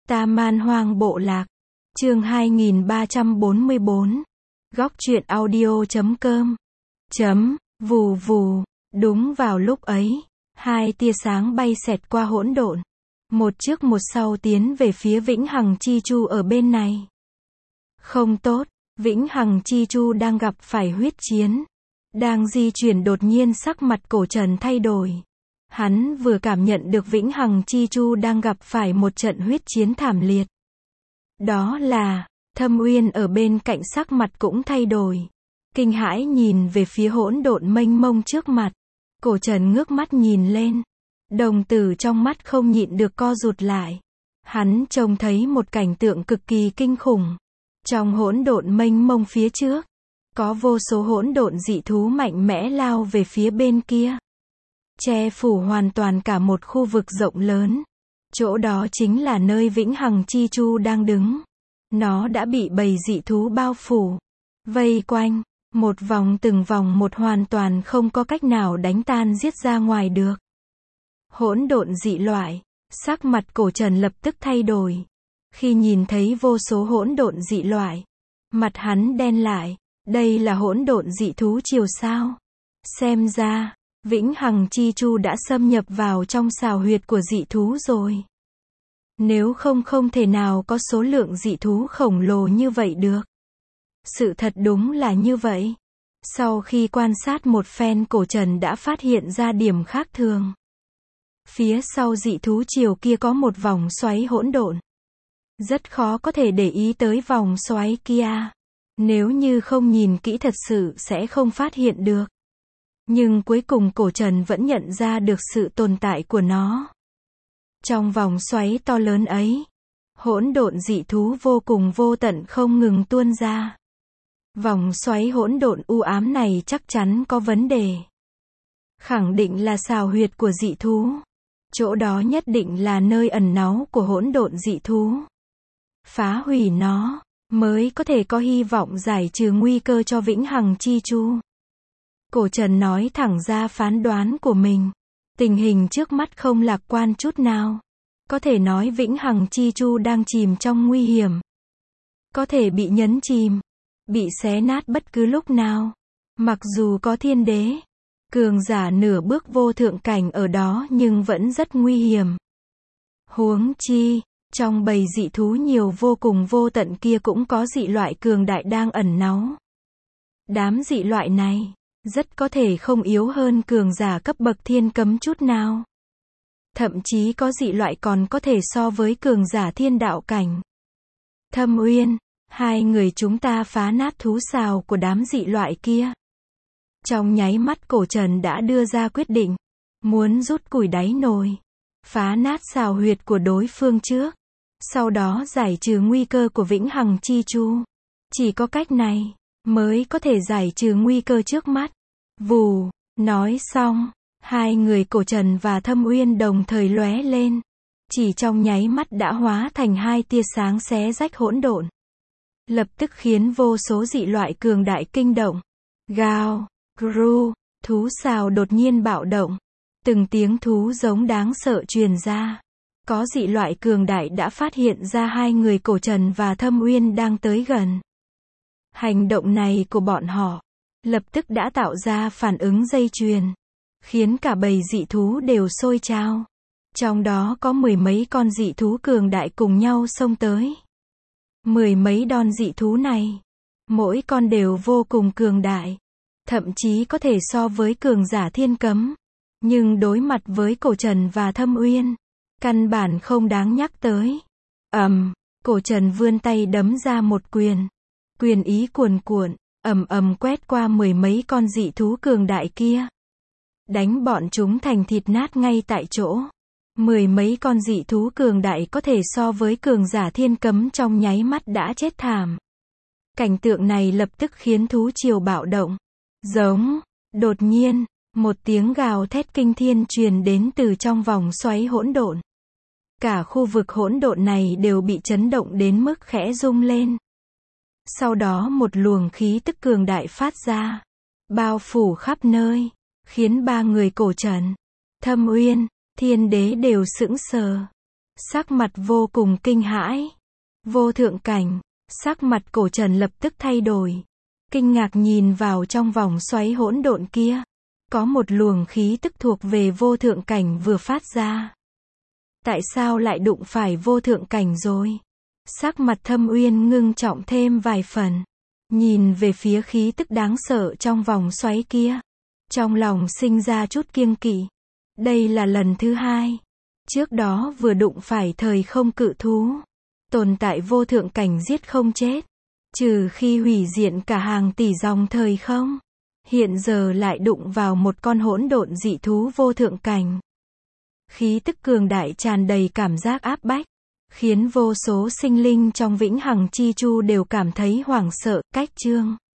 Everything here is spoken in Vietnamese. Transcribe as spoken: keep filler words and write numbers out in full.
Ta Man Hoang Bộ Lạc. Chương hai nghìn ba trăm bốn mươi bốn. Góc truyện audio chấm com. Chấm, vù vù. Đúng vào lúc ấy, hai tia sáng bay xẹt qua hỗn độn. Một trước một sau tiến về phía Vĩnh Hằng Chi Chu ở bên này. Không tốt, Vĩnh Hằng Chi Chu đang gặp phải huyết chiến. Đang di chuyển đột nhiên sắc mặt Cổ Trần thay đổi. Hắn vừa cảm nhận được Vĩnh Hằng Chi Chu đang gặp phải một trận huyết chiến thảm liệt. Đó là, Thâm Uyên ở bên cạnh sắc mặt cũng thay đổi. Kinh hãi nhìn về phía hỗn độn mênh mông trước mặt. Cổ Trần ngước mắt nhìn lên. Đồng tử trong mắt không nhịn được co rụt lại. Hắn trông thấy một cảnh tượng cực kỳ kinh khủng. Trong hỗn độn mênh mông phía trước, có vô số hỗn độn dị thú mạnh mẽ lao về phía bên kia. Che phủ hoàn toàn cả một khu vực rộng lớn. Chỗ đó chính là nơi Vĩnh Hằng Chi Chu đang đứng. Nó đã bị bầy dị thú bao phủ, vây quanh, một vòng từng vòng một hoàn toàn không có cách nào đánh tan giết ra ngoài được. Hỗn độn dị loại, sắc mặt Cổ Trần lập tức thay đổi. Khi nhìn thấy vô số hỗn độn dị loại, mặt hắn đen lại, đây là hỗn độn dị thú chiều sao? Xem ra, Vĩnh Hằng Chi Chu đã xâm nhập vào trong xào huyệt của dị thú rồi. Nếu không không thể nào có số lượng dị thú khổng lồ như vậy được. Sự thật đúng là như vậy. Sau khi quan sát một phen, Cổ Trần đã phát hiện ra điểm khác thường. Phía sau dị thú chiều kia có một vòng xoáy hỗn độn. Rất khó có thể để ý tới vòng xoáy kia. Nếu như không nhìn kỹ thật sự sẽ không phát hiện được. Nhưng cuối cùng Cổ Trần vẫn nhận ra được sự tồn tại của nó. Trong vòng xoáy to lớn ấy, hỗn độn dị thú vô cùng vô tận không ngừng tuôn ra. Vòng xoáy hỗn độn u ám này chắc chắn có vấn đề. Khẳng định là xào huyệt của dị thú. Chỗ đó nhất định là nơi ẩn náu của hỗn độn dị thú. Phá hủy nó, mới có thể có hy vọng giải trừ nguy cơ cho Vĩnh Hằng Chi Chu. Cổ Trần nói thẳng ra phán đoán của mình. Tình hình trước mắt không lạc quan chút nào. Có thể nói Vĩnh Hằng Chi Chu đang chìm trong nguy hiểm. Có thể bị nhấn chìm, bị xé nát bất cứ lúc nào. Mặc dù có thiên đế, cường giả nửa bước vô thượng cảnh ở đó nhưng vẫn rất nguy hiểm. Huống chi, trong bầy dị thú nhiều vô cùng vô tận kia cũng có dị loại cường đại đang ẩn náu. Đám dị loại này rất có thể không yếu hơn cường giả cấp bậc thiên cấm chút nào. Thậm chí có dị loại còn có thể so với cường giả thiên đạo cảnh. Thâm Uyên, hai người chúng ta phá nát thú xào của đám dị loại kia. Trong nháy mắt Cổ Trần đã đưa ra quyết định. Muốn rút củi đáy nồi. Phá nát xào huyệt của đối phương trước. Sau đó giải trừ nguy cơ của Vĩnh Hằng Chi Chu. Chỉ có cách này mới có thể giải trừ nguy cơ trước mắt. Vù, nói xong, hai người Cổ Trần và Thâm Uyên đồng thời lóe lên. Chỉ trong nháy mắt đã hóa thành hai tia sáng xé rách hỗn độn. Lập tức khiến vô số dị loại cường đại kinh động. Gào, gru, thú xào đột nhiên bạo động. Từng tiếng thú giống đáng sợ truyền ra. Có dị loại cường đại đã phát hiện ra hai người Cổ Trần và Thâm Uyên đang tới gần. Hành động này của bọn họ lập tức đã tạo ra phản ứng dây chuyền, khiến cả bầy dị thú đều sôi trào. Trong đó có mười mấy con dị thú cường đại cùng nhau xông tới. Mười mấy đòn dị thú này, mỗi con đều vô cùng cường đại, thậm chí có thể so với cường giả thiên cấm. Nhưng đối mặt với Cổ Trần và Thâm Uyên, căn bản không đáng nhắc tới. Ầm, um, Cổ Trần vươn tay đấm ra một quyền. Quyền ý cuồn cuộn, ầm ầm quét qua mười mấy con dị thú cường đại kia. Đánh bọn chúng thành thịt nát ngay tại chỗ. Mười mấy con dị thú cường đại có thể so với cường giả thiên cấm trong nháy mắt đã chết thảm. Cảnh tượng này lập tức khiến thú triều bạo động. Giống, đột nhiên, một tiếng gào thét kinh thiên truyền đến từ trong vòng xoáy hỗn độn. Cả khu vực hỗn độn này đều bị chấn động đến mức khẽ rung lên. Sau đó một luồng khí tức cường đại phát ra, bao phủ khắp nơi, khiến ba người Cổ Trần, Thâm Uyên, Thiên Đế đều sững sờ. Sắc mặt vô cùng kinh hãi. Vô thượng cảnh. Sắc mặt cổ Trần lập tức thay đổi. Kinh ngạc nhìn vào trong vòng xoáy hỗn độn kia. Có một luồng khí tức thuộc về vô thượng cảnh vừa phát ra. Tại sao lại đụng phải vô thượng cảnh rồi? Sắc mặt Thâm Uyên ngưng trọng thêm vài phần. Nhìn về phía khí tức đáng sợ trong vòng xoáy kia. Trong lòng sinh ra chút kiêng kỵ. Đây là lần thứ hai. Trước đó vừa đụng phải thời không cự thú. Tồn tại vô thượng cảnh giết không chết. Trừ khi hủy diện cả hàng tỷ dòng thời không. Hiện giờ lại đụng vào một con hỗn độn dị thú vô thượng cảnh. Khí tức cường đại tràn đầy cảm giác áp bách. Khiến vô số sinh linh trong vĩnh hằng chi chu đều cảm thấy hoảng sợ, cách chương.